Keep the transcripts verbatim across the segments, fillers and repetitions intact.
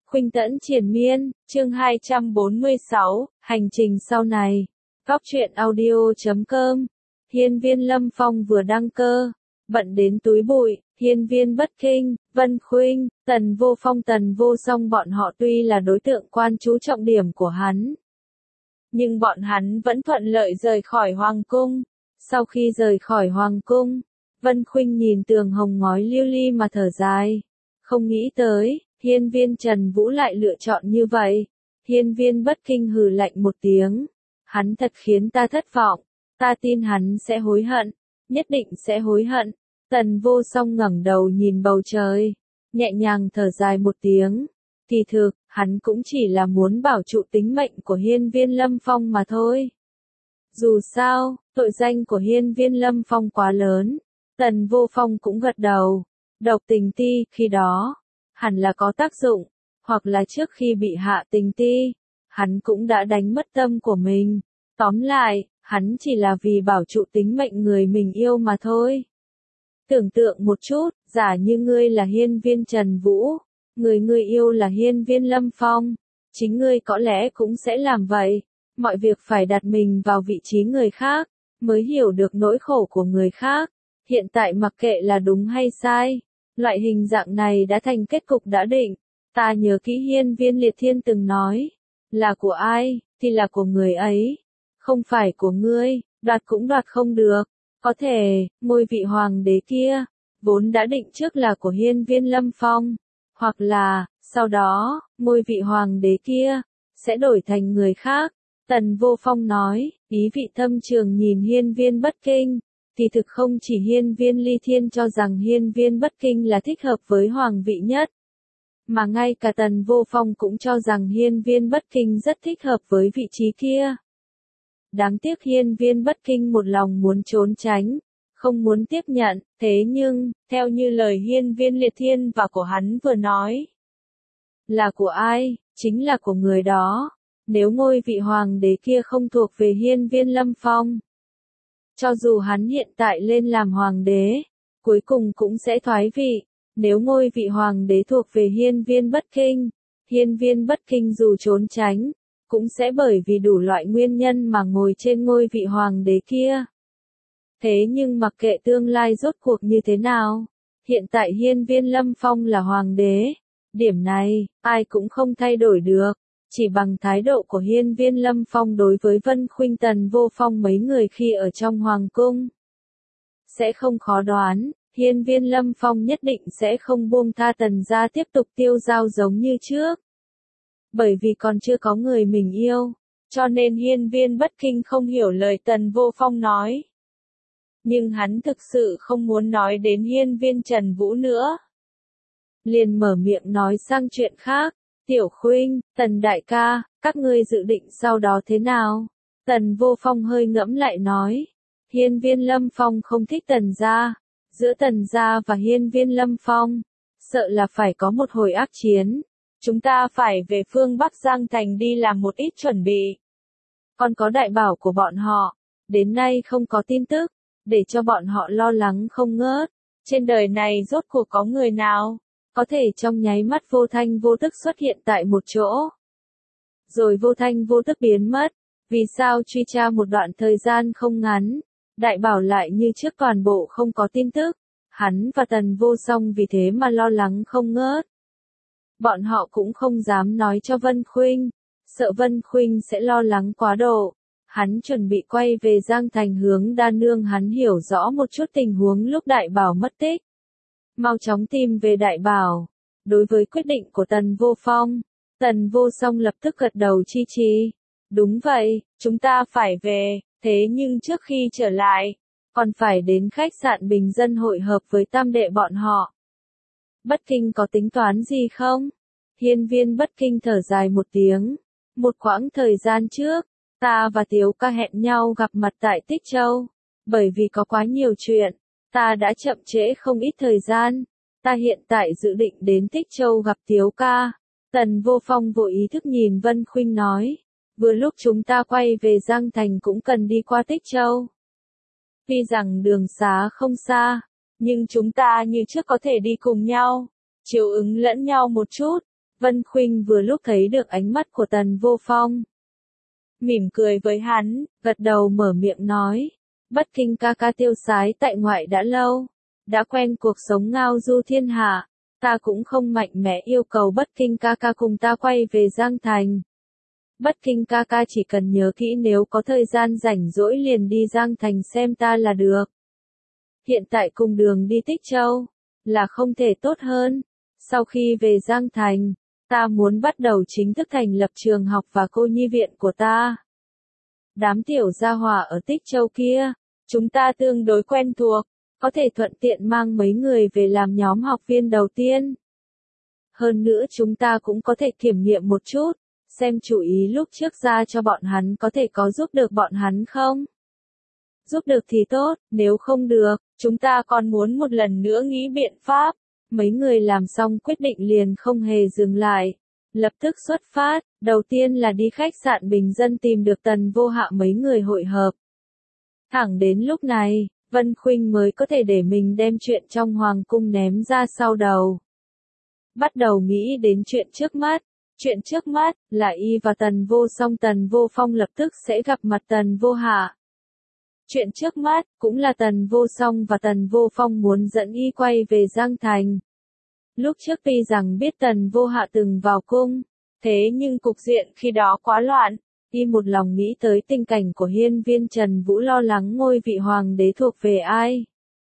Khuynh Tẫn Triền Miên, chương hai trăm bốn mươi sáu, hành trình sau này. Góc truyện audio chấm com. Hiên viên Lâm Phong vừa đăng cơ, bận đến túi bụi, hiên viên Bất Kinh, Vân Khuynh, Tần Vô Phong Tần Vô Song bọn họ tuy là đối tượng quan chú trọng điểm của hắn. Nhưng bọn hắn vẫn thuận lợi rời khỏi Hoàng Cung. Sau khi rời khỏi Hoàng Cung, Vân Khuynh nhìn tường hồng ngói lưu ly mà thở dài. Không nghĩ tới, hiên viên Trần Vũ lại lựa chọn như vậy. Hiên viên Bất Kinh hừ lạnh một tiếng. Hắn thật khiến ta thất vọng. Ta tin hắn sẽ hối hận. Nhất định sẽ hối hận. Tần Vô Song ngẩng đầu nhìn bầu trời. Nhẹ nhàng thở dài một tiếng. Kỳ thực, hắn cũng chỉ là muốn bảo trụ tính mệnh của hiên viên Lâm Phong mà thôi. Dù sao, tội danh của hiên viên Lâm Phong quá lớn. Tần Vô Phong cũng gật đầu. Độc tình ti, khi đó, hẳn là có tác dụng, hoặc là trước khi bị hạ tình ti, hắn cũng đã đánh mất tâm của mình. Tóm lại, hắn chỉ là vì bảo trụ tính mệnh người mình yêu mà thôi. Tưởng tượng một chút, giả như ngươi là hiên viên Trần Vũ, người ngươi yêu là hiên viên Lâm Phong, chính ngươi có lẽ cũng sẽ làm vậy. Mọi việc phải đặt mình vào vị trí người khác, mới hiểu được nỗi khổ của người khác. Hiện tại mặc kệ là đúng hay sai, loại hình dạng này đã thành kết cục đã định. Ta nhớ kỹ hiên viên Liệt Thiên từng nói, là của ai, thì là của người ấy. Không phải của ngươi, đoạt cũng đoạt không được. Có thể, ngôi vị hoàng đế kia, vốn đã định trước là của hiên viên Lâm Phong. Hoặc là, sau đó, ngôi vị hoàng đế kia, sẽ đổi thành người khác. Tần Vô Phong nói, ý vị thâm trường nhìn hiên viên Bất Kinh. Thì thực không chỉ hiên viên Ly Thiên cho rằng hiên viên Bất Kinh là thích hợp với hoàng vị nhất, mà ngay cả Tần Vô Phong cũng cho rằng hiên viên Bất Kinh rất thích hợp với vị trí kia. Đáng tiếc hiên viên Bất Kinh một lòng muốn trốn tránh, không muốn tiếp nhận, thế nhưng, theo như lời hiên viên Liệt Thiên và của hắn vừa nói, là của ai, chính là của người đó. Nếu ngôi vị hoàng đế kia không thuộc về hiên viên Lâm Phong, cho dù hắn hiện tại lên làm hoàng đế, cuối cùng cũng sẽ thoái vị. Nếu ngôi vị hoàng đế thuộc về hiên viên Bất Kinh, hiên viên Bất Kinh dù trốn tránh, cũng sẽ bởi vì đủ loại nguyên nhân mà ngồi trên ngôi vị hoàng đế kia. Thế nhưng mặc kệ tương lai rốt cuộc như thế nào, hiện tại hiên viên Lâm Phong là hoàng đế. Điểm này, ai cũng không thay đổi được. Chỉ bằng thái độ của hiên viên Lâm Phong đối với Vân Khuynh Tần Vô Phong mấy người khi ở trong hoàng cung, sẽ không khó đoán, hiên viên Lâm Phong nhất định sẽ không buông tha Tần gia tiếp tục tiêu dao giống như trước. Bởi vì còn chưa có người mình yêu, cho nên hiên viên Bất Kinh không hiểu lời Tần Vô Phong nói. Nhưng hắn thực sự không muốn nói đến hiên viên Trần Vũ nữa. Liền mở miệng nói sang chuyện khác. Tiểu Khuynh, Tần đại ca, các ngươi dự định sau đó thế nào? Tần Vô Phong hơi ngẫm lại nói. Hiên viên Lâm Phong không thích Tần gia. Giữa Tần gia và hiên viên Lâm Phong, sợ là phải có một hồi ác chiến. Chúng ta phải về phương Bắc Giang Thành đi làm một ít chuẩn bị. Còn có đại bảo của bọn họ, đến nay không có tin tức, để cho bọn họ lo lắng không ngớt. Trên đời này rốt cuộc có người nào có thể trong nháy mắt vô thanh vô tức xuất hiện tại một chỗ, rồi vô thanh vô tức biến mất. Vì sao truy tra một đoạn thời gian không ngắn, đại bảo lại như trước toàn bộ không có tin tức. Hắn và Tần Vô Song vì thế mà lo lắng không ngớt. Bọn họ cũng không dám nói cho Vân Khuynh, sợ Vân Khuynh sẽ lo lắng quá độ. Hắn chuẩn bị quay về Giang Thành hướng Đa Nương hắn hiểu rõ một chút tình huống lúc đại bảo mất tích. Mau chóng tìm về đại bảo. Đối với quyết định của Tần Vô Phong, Tần Vô Song lập tức gật đầu chi chi. Đúng vậy, chúng ta phải về, thế nhưng trước khi trở lại, còn phải đến khách sạn bình dân hội hợp với tam đệ bọn họ. Bất Kinh có tính toán gì không? Hiên viên Bất Kinh thở dài một tiếng. Một quãng thời gian trước, ta và Tiếu ca hẹn nhau gặp mặt tại Tích Châu. Bởi vì có quá nhiều chuyện, ta đã chậm trễ không ít thời gian. Ta hiện tại dự định đến Tích Châu gặp Tiếu ca. Tần Vô Phong vội ý thức nhìn Vân Khuynh nói. Vừa lúc chúng ta quay về Giang Thành cũng cần đi qua Tích Châu. Tuy rằng đường xá không xa, nhưng chúng ta như trước có thể đi cùng nhau, chiều ứng lẫn nhau một chút. Vân Khuynh vừa lúc thấy được ánh mắt của Tần Vô Phong. Mỉm cười với hắn, gật đầu mở miệng nói. Bất Kinh ca ca tiêu sái tại ngoại đã lâu, đã quen cuộc sống ngao du thiên hạ, ta cũng không mạnh mẽ yêu cầu Bất Kinh ca ca cùng ta quay về Giang Thành. Bất Kinh ca ca chỉ cần nhớ kỹ nếu có thời gian rảnh rỗi liền đi Giang Thành xem ta là được. Hiện tại cùng đường đi Tích Châu, là không thể tốt hơn. Sau khi về Giang Thành, ta muốn bắt đầu chính thức thành lập trường học và cô nhi viện của ta. Đám tiểu gia hỏa ở Tích Châu kia, chúng ta tương đối quen thuộc, có thể thuận tiện mang mấy người về làm nhóm học viên đầu tiên. Hơn nữa chúng ta cũng có thể kiểm nghiệm một chút, xem chủ ý lúc trước ra cho bọn hắn có thể có giúp được bọn hắn không? Giúp được thì tốt, nếu không được, chúng ta còn muốn một lần nữa nghĩ biện pháp. Mấy người làm xong quyết định liền không hề dừng lại. Lập tức xuất phát, đầu tiên là đi khách sạn bình dân tìm được Tần Vô Hạ mấy người hội hợp. Thẳng đến lúc này, Vân Khuynh mới có thể để mình đem chuyện trong hoàng cung ném ra sau đầu. Bắt đầu nghĩ đến chuyện trước mắt. Chuyện trước mắt là y và Tần Vô Song Tần Vô Phong lập tức sẽ gặp mặt Tần Vô Hạ. Chuyện trước mắt cũng là Tần Vô Song và Tần Vô Phong muốn dẫn y quay về Giang Thành. Lúc trước tuy rằng biết Tần Vô Hạ từng vào cung, thế nhưng cục diện khi đó quá loạn, y một lòng nghĩ tới tình cảnh của hiên viên Trần Vũ lo lắng ngôi vị hoàng đế thuộc về ai.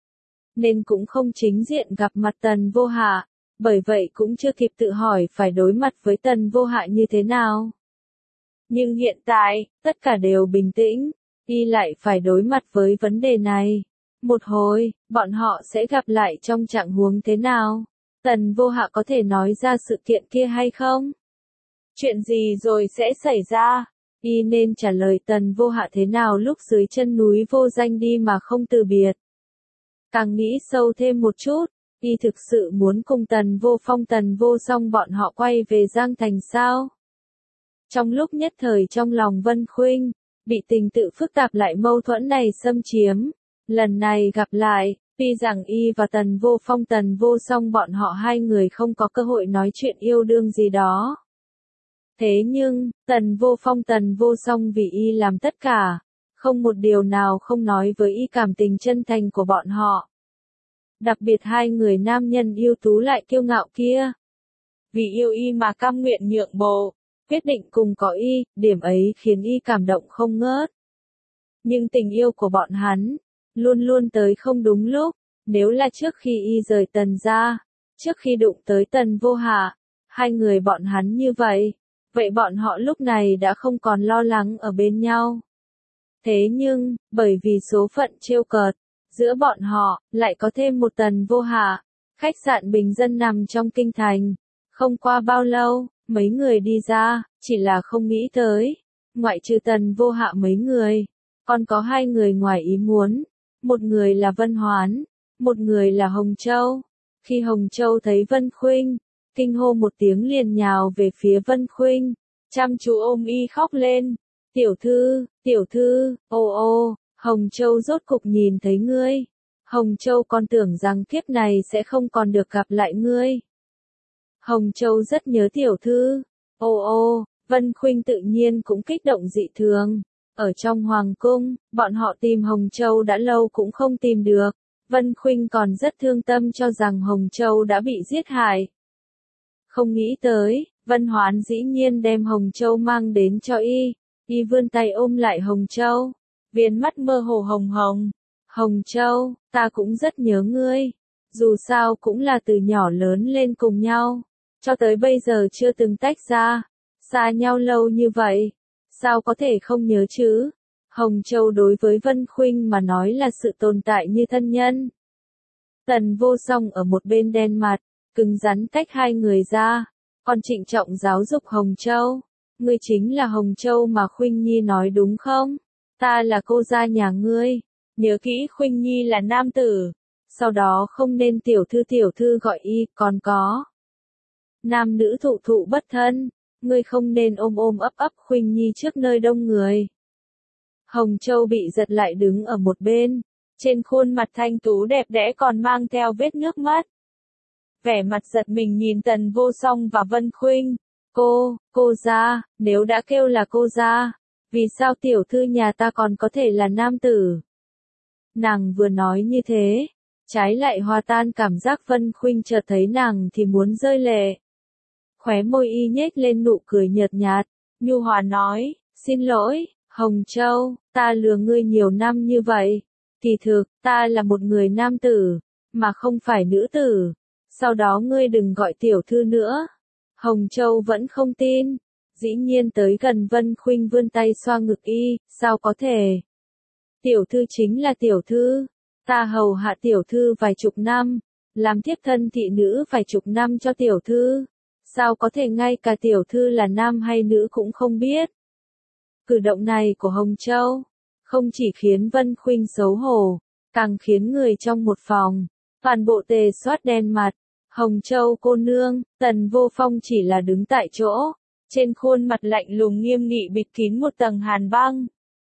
Nên cũng không chính diện gặp mặt Tần Vô Hạ, bởi vậy cũng chưa kịp tự hỏi phải đối mặt với Tần Vô Hạ như thế nào. Nhưng hiện tại, tất cả đều bình tĩnh, y lại phải đối mặt với vấn đề này. Một hồi, bọn họ sẽ gặp lại trong trạng huống thế nào? Tần Vô Hạ có thể nói ra sự kiện kia hay không? Chuyện gì rồi sẽ xảy ra? Y nên trả lời Tần Vô Hạ thế nào lúc dưới chân núi vô danh đi mà không từ biệt. Càng nghĩ sâu thêm một chút, y thực sự muốn cùng Tần Vô Phong Tần Vô Song bọn họ quay về Giang Thành sao? Trong lúc nhất thời trong lòng Vân Khuynh, bị tình tự phức tạp lại mâu thuẫn này xâm chiếm. Lần này gặp lại, tuy rằng y và Tần Vô Phong Tần Vô Song bọn họ hai người không có cơ hội nói chuyện yêu đương gì đó. Thế nhưng, Tần Vô Phong Tần Vô Song vì y làm tất cả, không một điều nào không nói với y cảm tình chân thành của bọn họ. Đặc biệt hai người nam nhân yêu tú lại kiêu ngạo kia. Vì yêu y mà cam nguyện nhượng bộ, quyết định cùng có y, điểm ấy khiến y cảm động không ngớt. Nhưng tình yêu của bọn hắn, luôn luôn tới không đúng lúc, nếu là trước khi y rời Tần ra, trước khi đụng tới Tần Vô Hạ, hai người bọn hắn như vậy, vậy bọn họ lúc này đã không còn lo lắng ở bên nhau. Thế nhưng, bởi vì số phận trêu cợt, giữa bọn họ, lại có thêm một Tần Vô Hạ, khách sạn bình dân nằm trong kinh thành. Không qua bao lâu, mấy người đi ra, chỉ là không nghĩ tới, ngoại trừ Tần Vô Hạ mấy người, còn có hai người ngoài ý muốn, một người là Vân Hoán, một người là Hồng Châu. Khi Hồng Châu thấy Vân Khuynh, kinh hô một tiếng liền nhào về phía Vân Khuynh, chăm chú ôm y khóc lên. Tiểu thư, tiểu thư, ô ô, Hồng Châu rốt cục nhìn thấy ngươi. Hồng Châu còn tưởng rằng kiếp này sẽ không còn được gặp lại ngươi. Hồng Châu rất nhớ tiểu thư. Ô ô, Vân Khuynh tự nhiên cũng kích động dị thường. Ở trong hoàng cung, bọn họ tìm Hồng Châu đã lâu cũng không tìm được. Vân Khuynh còn rất thương tâm cho rằng Hồng Châu đã bị giết hại. Không nghĩ tới, Vân Hoán dĩ nhiên đem Hồng Châu mang đến cho y. Y vươn tay ôm lại Hồng Châu. Viên mắt mơ hồ hồng hồng. Hồng Châu, ta cũng rất nhớ ngươi. Dù sao cũng là từ nhỏ lớn lên cùng nhau. Cho tới bây giờ chưa từng tách ra. Xa nhau lâu như vậy. Sao có thể không nhớ chứ? Hồng Châu đối với Vân Khuynh mà nói là sự tồn tại như thân nhân. Tần Vô Song ở một bên đen mặt, cứng rắn tách hai người ra. Còn trịnh trọng giáo dục Hồng Châu. Ngươi chính là Hồng Châu mà Khuynh Nhi nói đúng không? Ta là cô gia nhà ngươi. Nhớ kỹ Khuynh Nhi là nam tử. Sau đó không nên tiểu thư tiểu thư gọi y, còn có. Nam nữ thụ thụ bất thân. Ngươi không nên ôm ôm ấp ấp Khuynh Nhi trước nơi đông người. Hồng Châu bị giật lại đứng ở một bên. Trên khuôn mặt thanh tú đẹp đẽ còn mang theo vết nước mắt. vẻ mặt giật mình nhìn Tần Vô Song và Vân Khuynh. Cô, cô gia, nếu đã kêu là cô gia, vì sao tiểu thư nhà ta còn có thể là nam tử? Nàng vừa nói như thế, trái lại hòa tan cảm giác. Vân Khuynh chợt thấy nàng thì muốn rơi lệ. Khóe môi y nhếch lên nụ cười nhợt nhạt, nhu hòa nói, xin lỗi, Hồng Châu, ta lừa ngươi nhiều năm như vậy. Kỳ thực, ta là một người nam tử, mà không phải nữ tử. Sau đó ngươi đừng gọi tiểu thư nữa. Hồng Châu vẫn không tin. Dĩ nhiên tới gần Vân Khuynh vươn tay xoa ngực y, sao có thể? Tiểu thư chính là tiểu thư. Ta hầu hạ tiểu thư vài chục năm, làm thiếp thân thị nữ vài chục năm cho tiểu thư. Sao có thể ngay cả tiểu thư là nam hay nữ cũng không biết? Cử động này của Hồng Châu, không chỉ khiến Vân Khuynh xấu hổ, càng khiến người trong một phòng, toàn bộ tề xoát đen mặt. Hồng Châu cô nương, Tần Vô Phong chỉ là đứng tại chỗ, trên khuôn mặt lạnh lùng nghiêm nghị bịt kín một tầng hàn băng.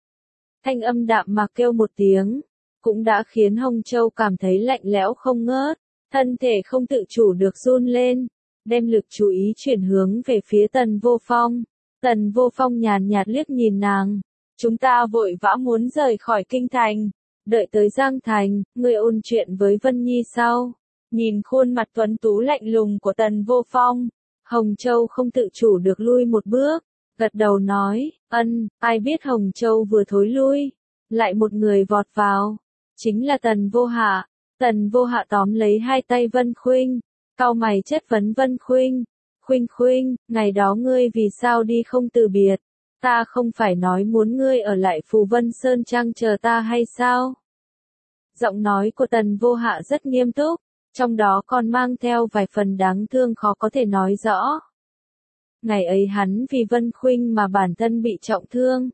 Thanh âm đạm mạc kêu một tiếng, cũng đã khiến Hồng Châu cảm thấy lạnh lẽo không ngớt, thân thể không tự chủ được run lên, đem lực chú ý chuyển hướng về phía Tần Vô Phong. Tần Vô Phong nhàn nhạt liếc nhìn nàng, chúng ta vội vã muốn rời khỏi kinh thành, đợi tới Giang Thành, ngươi ôn chuyện với Vân Nhi sau. Nhìn khuôn mặt tuấn tú lạnh lùng của Tần Vô Phong, Hồng Châu không tự chủ được lui một bước, gật đầu nói, ân, ai biết. Hồng Châu vừa thối lui, lại một người vọt vào, chính là Tần Vô Hạ. Tần Vô Hạ tóm lấy hai tay Vân Khuynh, cau mày chất vấn Vân Khuynh, Khuynh Khuynh, ngày đó ngươi vì sao đi không từ biệt, ta không phải nói muốn ngươi ở lại Phù Vân Sơn Trang chờ ta hay sao? Giọng nói của Tần Vô Hạ rất nghiêm túc, trong đó còn mang theo vài phần đáng thương khó có thể nói rõ. Ngày ấy hắn vì Vân Khuynh mà bản thân bị trọng thương.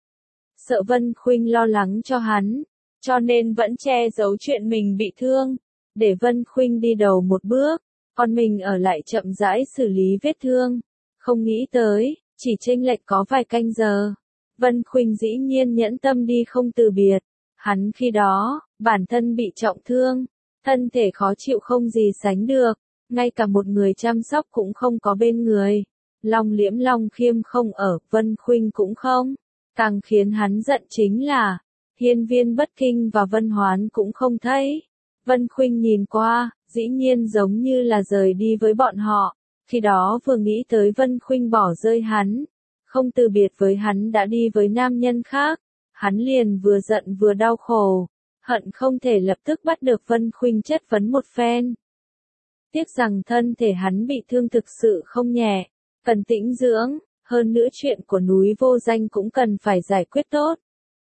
Sợ Vân Khuynh lo lắng cho hắn, cho nên vẫn che giấu chuyện mình bị thương, để Vân Khuynh đi đầu một bước, còn mình ở lại chậm rãi xử lý vết thương. Không nghĩ tới, chỉ chênh lệch có vài canh giờ, Vân Khuynh dĩ nhiên nhẫn tâm đi không từ biệt. Hắn khi đó, bản thân bị trọng thương, thân thể khó chịu không gì sánh được, ngay cả một người chăm sóc cũng không có bên người. Long Liễm Long Khiêm không ở, Vân Khuynh cũng không. Càng khiến hắn giận chính là, Hiên Viên Bất Kinh và Vân Hoán cũng không thấy. Vân Khuynh nhìn qua, dĩ nhiên giống như là rời đi với bọn họ. Khi đó vừa nghĩ tới Vân Khuynh bỏ rơi hắn, không từ biệt với hắn đã đi với nam nhân khác, hắn liền vừa giận vừa đau khổ, hận không thể lập tức bắt được Vân Khuynh chất vấn một phen. Tiếc rằng thân thể hắn bị thương thực sự không nhẹ, cần tĩnh dưỡng, hơn nữa chuyện của núi Vô Danh cũng cần phải giải quyết tốt.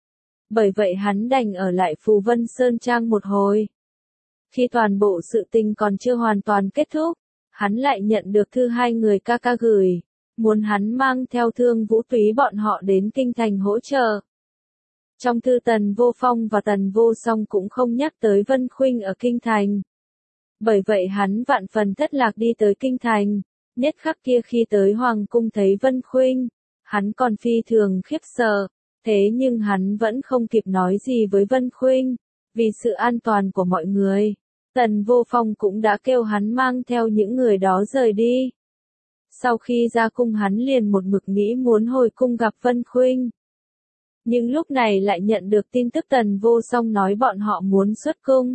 Bởi vậy hắn đành ở lại Phù Vân Sơn Trang một hồi. Khi toàn bộ sự tình còn chưa hoàn toàn kết thúc, hắn lại nhận được thư hai người ca ca gửi, muốn hắn mang theo Thương Vũ Túy bọn họ đến kinh thành hỗ trợ. Trong thư Tần Vô Phong và Tần Vô Song cũng không nhắc tới Vân Khuynh ở kinh thành. Bởi vậy hắn vạn phần thất lạc đi tới kinh thành. Nhất khắc kia khi tới Hoàng cung thấy Vân Khuynh, hắn còn phi thường khiếp sợ, thế nhưng hắn vẫn không kịp nói gì với Vân Khuynh, vì sự an toàn của mọi người. Tần Vô Phong cũng đã kêu hắn mang theo những người đó rời đi. Sau khi ra cung hắn liền một mực nghĩ muốn hồi cung gặp Vân Khuynh. Nhưng lúc này lại nhận được tin tức Tần Vô Song nói bọn họ muốn xuất cung.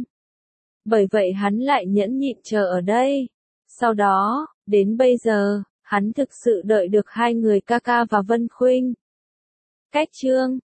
Bởi vậy hắn lại nhẫn nhịn chờ ở đây. Sau đó, đến bây giờ, hắn thực sự đợi được hai người ca ca và Vân Khuynh. Cách chương